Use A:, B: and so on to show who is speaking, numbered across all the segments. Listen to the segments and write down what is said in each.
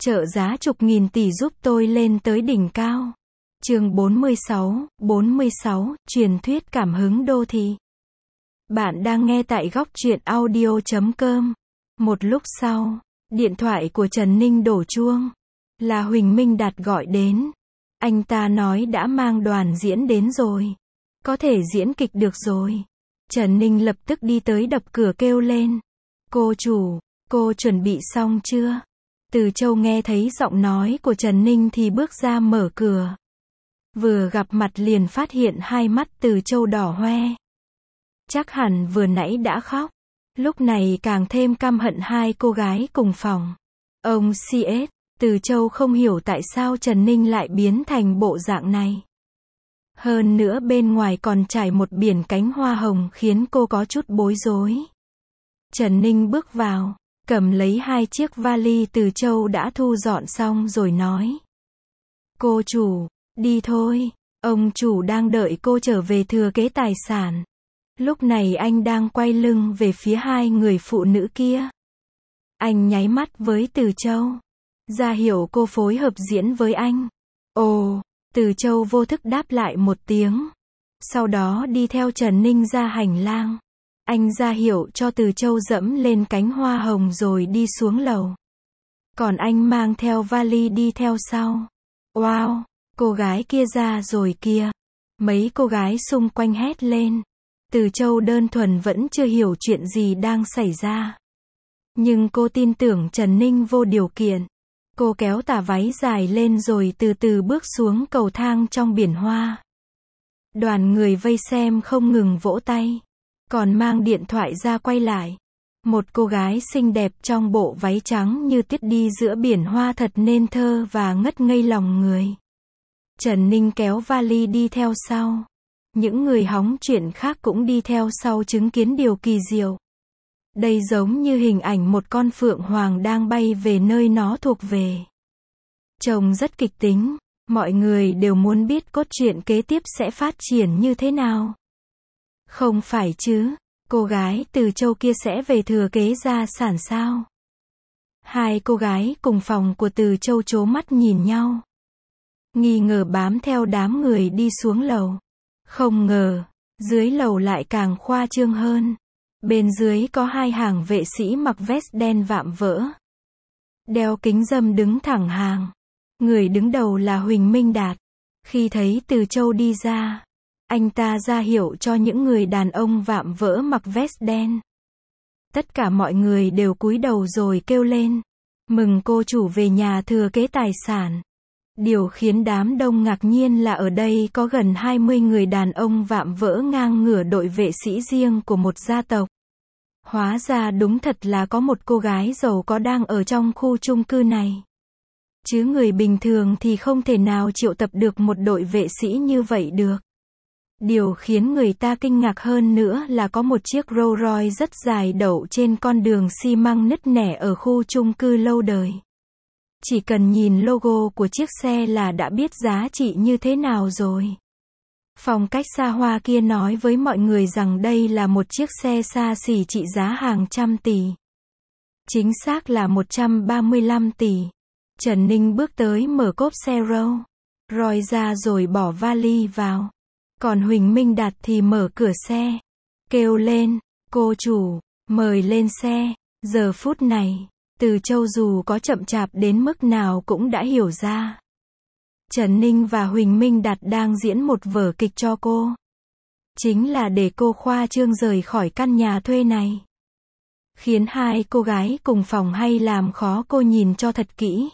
A: Trợ giá chục nghìn tỷ giúp tôi lên tới đỉnh cao. Chương 46, truyền thuyết cảm hứng đô thị. Bạn đang nghe tại góc truyện audio.com. Một lúc sau, điện thoại của Trần Ninh đổ chuông. Là Huỳnh Minh Đạt gọi đến. Anh ta nói đã mang đoàn diễn đến rồi. Có thể diễn kịch được rồi. Trần Ninh lập tức đi tới đập cửa kêu lên. Cô chủ, cô chuẩn bị xong chưa? Từ Châu nghe thấy giọng nói của Trần Ninh thì bước ra mở cửa. Vừa gặp mặt liền phát hiện hai mắt Từ Châu đỏ hoe. Chắc hẳn vừa nãy đã khóc. Lúc này càng thêm căm hận hai cô gái cùng phòng. Ông CS, Từ Châu không hiểu tại sao Trần Ninh lại biến thành bộ dạng này. Hơn nữa bên ngoài còn trải một biển cánh hoa hồng khiến cô có chút bối rối. Trần Ninh bước vào, cầm lấy hai chiếc vali Từ Châu đã thu dọn xong rồi nói. Cô chủ, đi thôi, ông chủ đang đợi cô trở về thừa kế tài sản. Lúc này anh đang quay lưng về phía hai người phụ nữ kia. Anh nháy mắt với Từ Châu, ra hiệu cô phối hợp diễn với anh. Ồ, Từ Châu vô thức đáp lại một tiếng. Sau đó đi theo Trần Ninh ra hành lang. Anh ra hiệu cho Từ Châu dẫm lên cánh hoa hồng rồi đi xuống lầu. Còn anh mang theo vali đi theo sau. Wow, cô gái kia ra rồi kìa. Mấy cô gái xung quanh hét lên. Từ Châu đơn thuần vẫn chưa hiểu chuyện gì đang xảy ra. Nhưng cô tin tưởng Trần Ninh vô điều kiện. Cô kéo tà váy dài lên rồi từ từ bước xuống cầu thang trong biển hoa. Đoàn người vây xem không ngừng vỗ tay. Còn mang điện thoại ra quay lại. Một cô gái xinh đẹp trong bộ váy trắng như tuyết đi giữa biển hoa thật nên thơ và ngất ngây lòng người. Trần Ninh kéo vali đi theo sau. Những người hóng chuyện khác cũng đi theo sau chứng kiến điều kỳ diệu. Đây giống như hình ảnh một con phượng hoàng đang bay về nơi nó thuộc về. Trông rất kịch tính, mọi người đều muốn biết cốt truyện kế tiếp sẽ phát triển như thế nào. Không phải chứ, cô gái Từ Châu kia sẽ về thừa kế gia sản sao? Hai cô gái cùng phòng của Từ Châu trố mắt nhìn nhau. Nghi ngờ bám theo đám người đi xuống lầu. Không ngờ, dưới lầu lại càng khoa trương hơn. Bên dưới có hai hàng vệ sĩ mặc vest đen vạm vỡ. Đeo kính râm đứng thẳng hàng. Người đứng đầu là Huỳnh Minh Đạt. Khi thấy Từ Châu đi ra, anh ta ra hiệu cho những người đàn ông vạm vỡ mặc vest đen. Tất cả mọi người đều cúi đầu rồi kêu lên. Mừng cô chủ về nhà thừa kế tài sản. Điều khiến đám đông ngạc nhiên là ở đây có gần 20 người đàn ông vạm vỡ ngang ngửa đội vệ sĩ riêng của một gia tộc. Hóa ra đúng thật là có một cô gái giàu có đang ở trong khu chung cư này. Chứ người bình thường thì không thể nào triệu tập được một đội vệ sĩ như vậy được. Điều khiến người ta kinh ngạc hơn nữa là có một chiếc Rolls Royce rất dài đậu trên con đường xi măng nứt nẻ ở khu chung cư lâu đời. Chỉ cần nhìn logo của chiếc xe là đã biết giá trị như thế nào rồi. Phong cách xa hoa kia nói với mọi người rằng đây là một chiếc xe xa xỉ trị giá hàng trăm tỷ. Chính xác là 135 tỷ. Trần Ninh bước tới mở cốp xe Rolls Royce ra rồi bỏ vali vào. Còn Huỳnh Minh Đạt thì mở cửa xe. Kêu lên, cô chủ, mời lên xe. Giờ phút này, Từ Châu dù có chậm chạp đến mức nào cũng đã hiểu ra. Trần Ninh và Huỳnh Minh Đạt đang diễn một vở kịch cho cô. Chính là để cô khoa trương rời khỏi căn nhà thuê này. Khiến hai cô gái cùng phòng hay làm khó cô nhìn cho thật kỹ.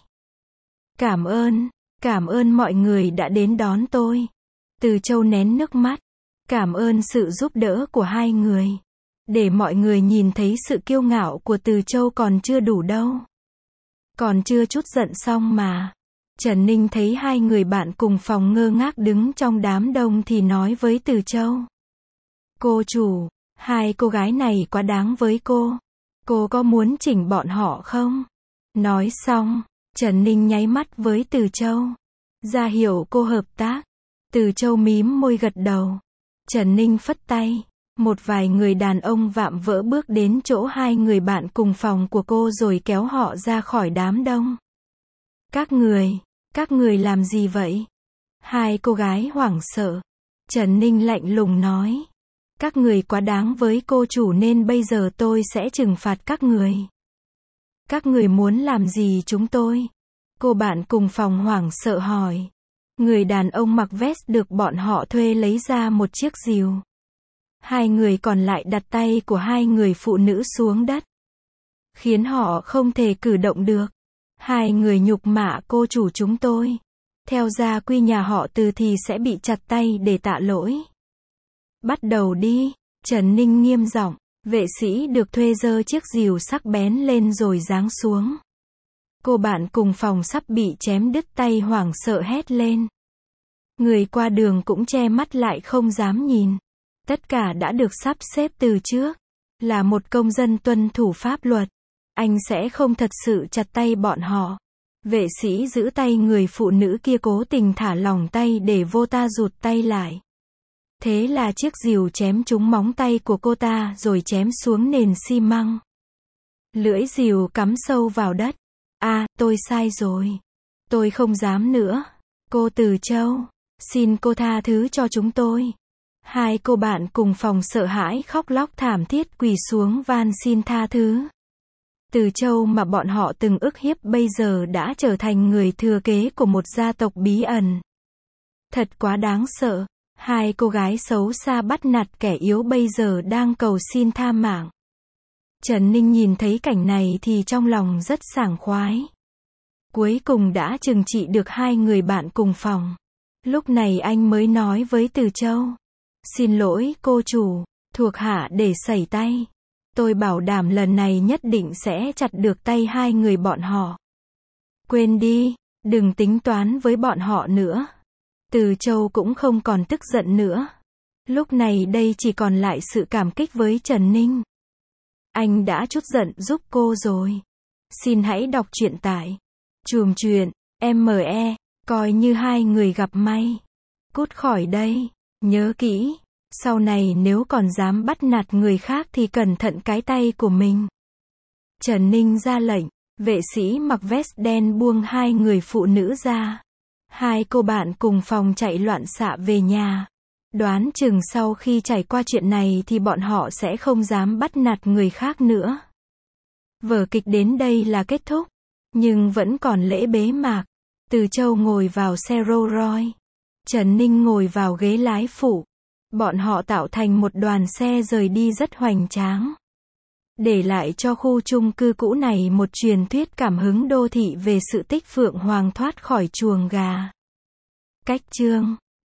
A: Cảm ơn mọi người đã đến đón tôi. Từ Châu nén nước mắt. Cảm ơn sự giúp đỡ của hai người. Để mọi người nhìn thấy sự kiêu ngạo của Từ Châu còn chưa đủ đâu. Còn chưa chút giận xong mà. Trần Ninh thấy hai người bạn cùng phòng ngơ ngác đứng trong đám đông thì nói với Từ Châu. Cô chủ, hai cô gái này quá đáng với cô. Cô có muốn chỉnh bọn họ không? Nói xong, Trần Ninh nháy mắt với Từ Châu. Ra hiệu cô hợp tác. Từ Châu mím môi gật đầu. Trần Ninh phất tay. Một vài người đàn ông vạm vỡ bước đến chỗ hai người bạn cùng phòng của cô rồi kéo họ ra khỏi đám đông. Các người làm gì vậy? Hai cô gái hoảng sợ. Trần Ninh lạnh lùng nói. Các người quá đáng với cô chủ nên bây giờ tôi sẽ trừng phạt các người. Các người muốn làm gì chúng tôi? Cô bạn cùng phòng hoảng sợ hỏi. Người đàn ông mặc vest được bọn họ thuê lấy ra một chiếc rìu. Hai người còn lại đặt tay của hai người phụ nữ xuống đất, khiến họ không thể cử động được. Hai người nhục mạ cô chủ chúng tôi. Theo gia quy nhà họ Từ thì sẽ bị chặt tay để tạ lỗi. Bắt đầu đi, Trần Ninh nghiêm giọng. Vệ sĩ được thuê giơ chiếc rìu sắc bén lên rồi giáng xuống. Cô bạn cùng phòng sắp bị chém đứt tay hoảng sợ hét lên. Người qua đường cũng che mắt lại không dám nhìn. Tất cả đã được sắp xếp từ trước. Là một công dân tuân thủ pháp luật, anh sẽ không thật sự chặt tay bọn họ. Vệ sĩ giữ tay người phụ nữ kia cố tình thả lỏng tay để vô ta rụt tay lại. Thế là chiếc rìu chém trúng móng tay của cô ta rồi chém xuống nền xi măng. Lưỡi rìu cắm sâu vào đất. Tôi sai rồi. Tôi không dám nữa. Cô Từ Châu, xin cô tha thứ cho chúng tôi. Hai cô bạn cùng phòng sợ hãi khóc lóc thảm thiết quỳ xuống van xin tha thứ. Từ Châu mà bọn họ từng ức hiếp bây giờ đã trở thành người thừa kế của một gia tộc bí ẩn. Thật quá đáng sợ. Hai cô gái xấu xa bắt nạt kẻ yếu bây giờ đang cầu xin tha mạng. Trần Ninh nhìn thấy cảnh này thì trong lòng rất sảng khoái. Cuối cùng đã trừng trị được hai người bạn cùng phòng. Lúc này anh mới nói với Từ Châu. Xin lỗi cô chủ, thuộc hạ để sẩy tay. Tôi bảo đảm lần này nhất định sẽ chặt được tay hai người bọn họ. Quên đi, đừng tính toán với bọn họ nữa. Từ Châu cũng không còn tức giận nữa. Lúc này đây chỉ còn lại sự cảm kích với Trần Ninh. Anh đã trút giận giúp cô rồi. Xin hãy đọc truyện tại Chùm Chuyện, ME, coi như hai người gặp may. Cút khỏi đây, nhớ kỹ. Sau này nếu còn dám bắt nạt người khác thì cẩn thận cái tay của mình. Trần Ninh ra lệnh, vệ sĩ mặc vest đen buông hai người phụ nữ ra. Hai cô bạn cùng phòng chạy loạn xạ về nhà. Đoán chừng sau khi trải qua chuyện này thì bọn họ sẽ không dám bắt nạt người khác nữa. Vở kịch đến đây là kết thúc, nhưng vẫn còn lễ bế mạc. Từ Châu ngồi vào xe Rolls Royce. Trần Ninh ngồi vào ghế lái phụ. Bọn họ tạo thành một đoàn xe rời đi rất hoành tráng. Để lại cho khu chung cư cũ này một truyền thuyết cảm hứng đô thị về sự tích Phượng Hoàng thoát khỏi chuồng gà. Cách chương